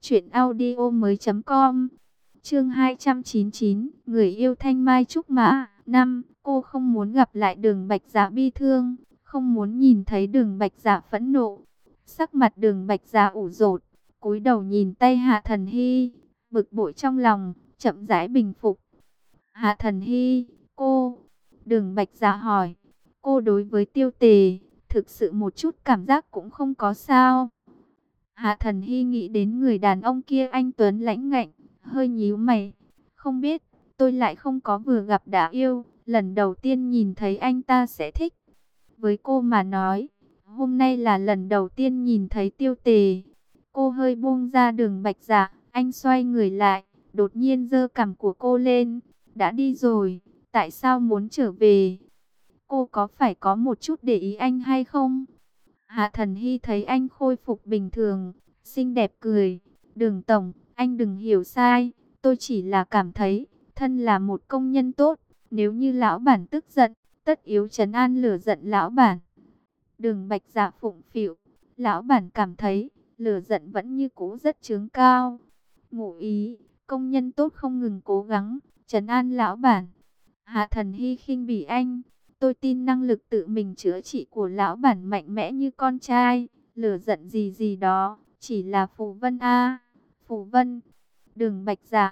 truyệnaudiomoi.com. Chương 299, người yêu Thanh Mai Trúc Mã. 5. Cô không muốn gặp lại Đường Bạch Dạ bi thương, không muốn nhìn thấy Đường Bạch Dạ phẫn nộ. Sắc mặt Đường Bạch Dạ ủ rột, cúi đầu nhìn tay Hạ Thần Hy, bực bội trong lòng, chậm rãi bình phục. Hạ Thần Hy, cô, Đường Bạch Dạ hỏi, cô đối với Tiêu Tề, thực sự một chút cảm giác cũng không có sao? Hạ Thần Hy nghĩ đến người đàn ông kia anh tuấn lãnh ngạnh, hơi nhíu mày, không biết, tôi lại không có vừa gặp đã yêu, lần đầu tiên nhìn thấy anh ta sẽ thích. Với cô mà nói, hôm nay là lần đầu tiên nhìn thấy Tiêu Tề. Cô hơi buông ra Đường Bạch Dạ, anh xoay người lại, đột nhiên giơ cằm của cô lên. Đã đi rồi, tại sao muốn trở về? Cô có phải có một chút để ý anh hay không? Hạ Thần Hy thấy anh khôi phục bình thường, xinh đẹp cười. Đường tổng, anh đừng hiểu sai, tôi chỉ là cảm thấy, thân là một công nhân tốt, nếu như lão bản tức giận, tất yếu trấn an lửa giận lão bản. Đường Bạch Dạ phụng phịu, lão bản cảm thấy, lửa giận vẫn như cũ rất chướng cao. Ngụ ý, công nhân tốt không ngừng cố gắng, trấn an lão bản. Hạ Thần Hy khinh bỉ anh, tôi tin năng lực tự mình chữa trị của lão bản mạnh mẽ như con trai, lửa giận gì gì đó, chỉ là phù vân a, phù vân. Đường Bạch Dạ.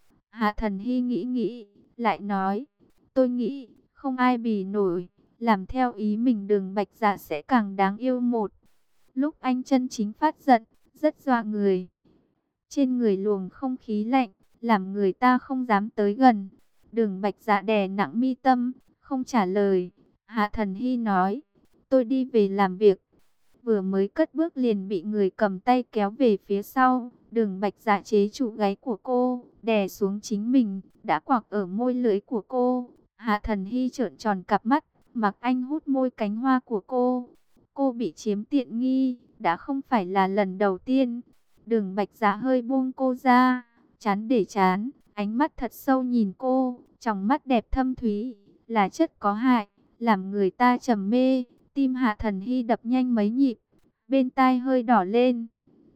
Hạ Thần Hy nghĩ nghĩ, lại nói, tôi nghĩ, không ai bì nổi, làm theo ý mình. Đường Bạch Dạ sẽ càng đáng yêu một. Lúc anh chân chính phát giận, rất dọa người. Trên người luồng không khí lạnh, làm người ta không dám tới gần. Đường Bạch Dạ đè nặng mi tâm, không trả lời. Hạ Thần Hy nói, tôi đi về làm việc. Vừa mới cất bước liền bị người cầm tay kéo về phía sau. Đường Bạch Dạ chế trụ gáy của cô, đè xuống chính mình, đã quạc ở môi lưỡi của cô. Hạ Thần Hy trợn tròn cặp mắt, mặc anh hút môi cánh hoa của cô. Cô bị chiếm tiện nghi, đã không phải là lần đầu tiên. Đường Bạch Dạ hơi buông cô ra, chán để chán, ánh mắt thật sâu nhìn cô, trong mắt đẹp thâm thúy, là chất có hại, làm người ta trầm mê. Tim Hạ Thần Hy đập nhanh mấy nhịp, bên tai hơi đỏ lên.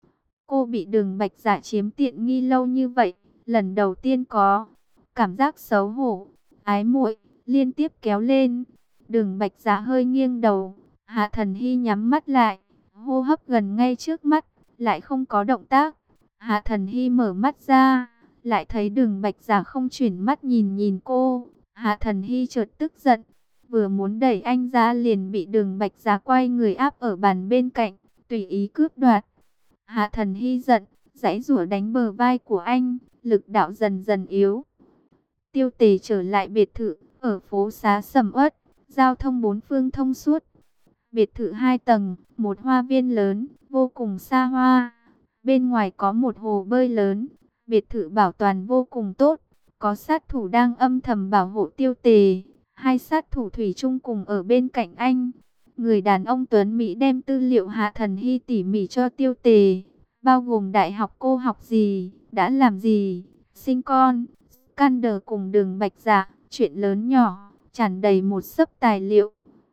Cô bị Đường Bạch Dạ chiếm tiện nghi lâu như vậy, lần đầu tiên có cảm giác xấu hổ, ái muội liên tiếp kéo lên. Đường Bạch Dạ hơi nghiêng đầu, Hạ Thần Hy nhắm mắt lại, hô hấp gần ngay trước mắt, lại không có động tác. Hạ Thần Hy mở mắt ra, lại thấy Đường Bạch Dạ không chuyển mắt nhìn nhìn cô. Hạ Thần Hy chợt tức giận, vừa muốn đẩy anh ra liền bị Đường Bạch Dạ quay người áp ở bàn bên cạnh, tùy ý cướp đoạt. Hạ Thần Hy giận, giãy giụa đánh bờ vai của anh, lực đạo dần dần yếu. Tiêu Tề trở lại biệt thự ở phố xá sầm uất, giao thông bốn phương thông suốt. Biệt thự 2 tầng, một hoa viên lớn, vô cùng xa hoa. Bên ngoài có một hồ bơi lớn, biệt thự bảo toàn vô cùng tốt. Có sát thủ đang âm thầm bảo hộ Tiêu Tề, 2 sát thủ thủy chung cùng ở bên cạnh anh. Người đàn ông Tuấn Mỹ đem tư liệu Hạ Thần Hy tỉ mỉ cho Tiêu Tề, bao gồm đại học cô học gì, đã làm gì, sinh con, scandal cùng Đường Bạch Dạ, chuyện lớn nhỏ, tràn đầy một xấp tài liệu.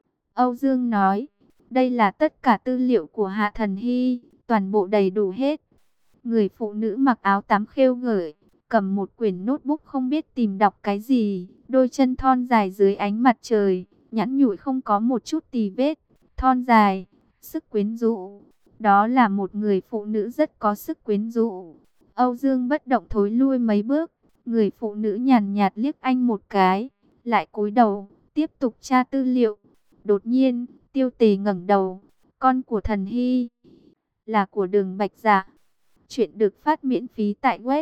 Âu Dương nói, đây là tất cả tư liệu của Hạ Thần Hy, toàn bộ đầy đủ hết. Người phụ nữ mặc áo tắm khêu gợi, cầm một quyển notebook không biết tìm đọc cái gì, đôi chân thon dài dưới ánh mặt trời, nhẵn nhụi không có một chút tì vết, thon dài, sức quyến rũ. Đó là một người phụ nữ rất có sức quyến rũ. Âu Dương bất động thối lui mấy bước, người phụ nữ nhàn nhạt liếc anh một cái, lại cúi đầu, tiếp tục tra tư liệu. Đột nhiên, Tiêu Tề ngẩng đầu, con của Thần Hy là của Đường Bạch Dạ. Chuyện được phát miễn phí tại web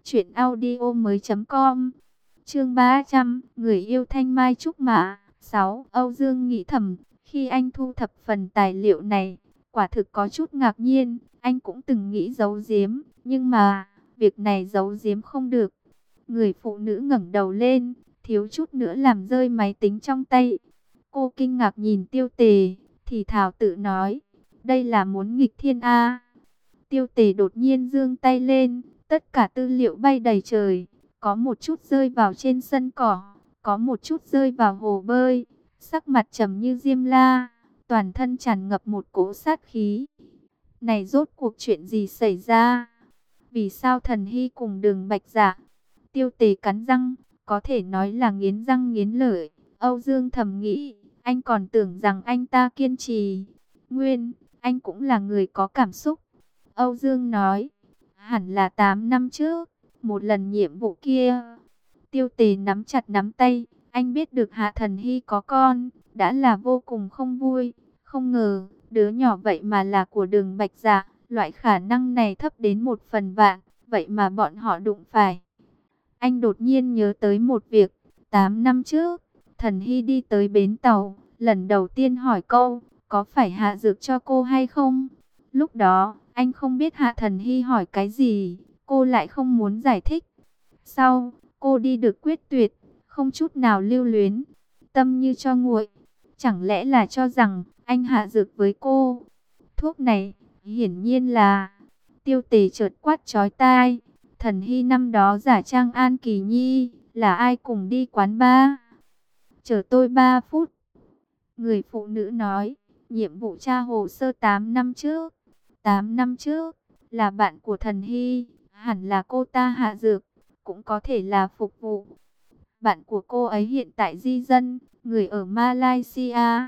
truyệnaudiomoi.com. Chương 300, người yêu Thanh Mai trúc mã. 6. Âu Dương nghĩ thầm, khi anh thu thập phần tài liệu này, quả thực có chút ngạc nhiên. Anh cũng từng nghĩ giấu giếm, nhưng mà việc này giấu giếm không được. Người phụ nữ ngẩng đầu lên, thiếu chút nữa làm rơi máy tính trong tay. Cô kinh ngạc nhìn Tiêu Tề, thì thào tự nói, đây là muốn nghịch thiên a. Tiêu Tề đột nhiên giương tay lên, tất cả tư liệu bay đầy trời, có một chút rơi vào trên sân cỏ, có một chút rơi vào hồ bơi. Sắc mặt trầm như diêm la, toàn thân tràn ngập một cỗ sát khí. Này rốt cuộc chuyện gì xảy ra? Vì sao Thần Hy cùng Đường Bạch Dạ? Tiêu Tề cắn răng, có thể nói là nghiến răng nghiến lợi. Âu Dương thầm nghĩ, anh còn tưởng rằng anh ta kiên trì. Nguyên, anh cũng là người có cảm xúc. Âu Dương nói, hẳn là 8 năm trước, một lần nhiệm vụ kia. Tiêu Tề nắm chặt nắm tay, anh biết được Hạ Thần Hy có con, đã là vô cùng không vui. Không ngờ, đứa nhỏ vậy mà là của Đường Bạch Dạ, loại khả năng này thấp đến 1/1000, vậy mà bọn họ đụng phải. Anh đột nhiên nhớ tới một việc, 8 năm trước, Thần Hy đi tới bến tàu, lần đầu tiên hỏi câu, có phải hạ dược cho cô hay không? Lúc đó, anh không biết Hạ Thần Hy hỏi cái gì, cô lại không muốn giải thích. Sau, cô đi được quyết tuyệt, không chút nào lưu luyến, tâm như cho nguội. Chẳng lẽ là cho rằng anh hạ dược với cô? Thuốc này, hiển nhiên là... Tiêu Tề chợt quát chói tai. Thần Hy năm đó giả trang An Kỳ Nhi, là ai cùng đi quán bar? Chờ tôi 3 phút. Người phụ nữ nói, nhiệm vụ tra hồ sơ 8 năm trước. 8 năm trước, là bạn của Thần Hy, hẳn là cô ta hạ dược, cũng có thể là phục vụ. Bạn của cô ấy hiện tại di dân, người ở Malaysia.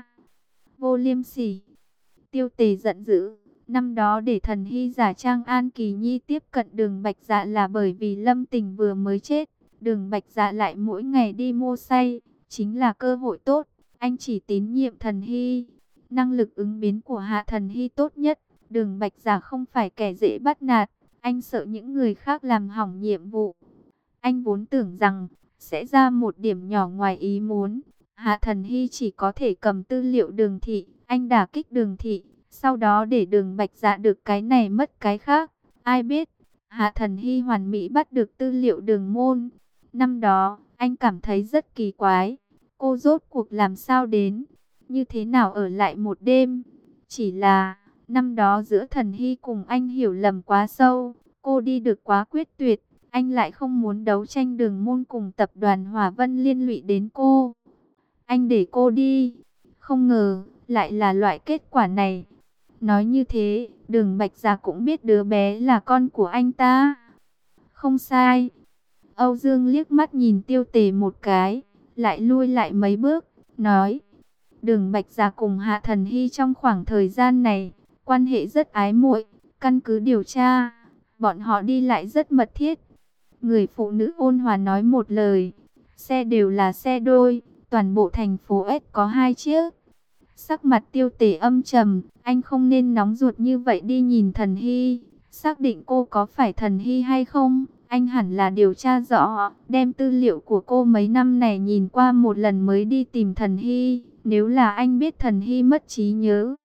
Vô liêm sỉ. Tiêu Tề giận dữ. Năm đó để Thần Hy giả trang An Kỳ Nhi tiếp cận Đường Bạch Dạ là bởi vì Lâm Tình vừa mới chết. Đường Bạch Dạ lại mỗi ngày đi mua say, chính là cơ hội tốt. Anh chỉ tín nhiệm Thần Hy. Năng lực ứng biến của Hạ Thần Hy tốt nhất. Đường Bạch Dạ không phải kẻ dễ bắt nạt. Anh sợ những người khác làm hỏng nhiệm vụ. Anh vốn tưởng rằng sẽ ra một điểm nhỏ ngoài ý muốn. Hạ Thần Hy chỉ có thể cầm tư liệu Đường Thị. Anh đả kích Đường Thị, sau đó để Đường Bạch Dạ được cái này mất cái khác. Ai biết, Hạ Thần Hy hoàn mỹ bắt được tư liệu Đường Môn. Năm đó, anh cảm thấy rất kỳ quái. Cô rốt cuộc làm sao đến? Như thế nào ở lại một đêm? Chỉ là, năm đó giữa Thần Hy cùng anh hiểu lầm quá sâu. Cô đi được quá quyết tuyệt. Anh lại không muốn đấu tranh Đường Môn cùng tập đoàn Hòa Vân liên lụy đến cô. Anh để cô đi. Không ngờ, lại là loại kết quả này. Nói như thế, Đường Bạch Dạ cũng biết đứa bé là con của anh ta. Không sai. Âu Dương liếc mắt nhìn Tiêu Tề một cái, lại lui lại mấy bước, nói. Đường Bạch Dạ cùng Hạ Thần Hy trong khoảng thời gian này, quan hệ rất ái muội, căn cứ điều tra, bọn họ đi lại rất mật thiết. Người phụ nữ ôn hòa nói một lời, xe đều là xe đôi, toàn bộ thành phố S có 2 chiếc. Sắc mặt Tiêu Tề âm trầm, anh không nên nóng ruột như vậy đi nhìn Thần Hy, xác định cô có phải Thần Hy hay không. Anh hẳn là điều tra rõ, đem tư liệu của cô mấy năm này nhìn qua một lần mới đi tìm Thần Hy. Nếu là anh biết Thần Hy mất trí nhớ,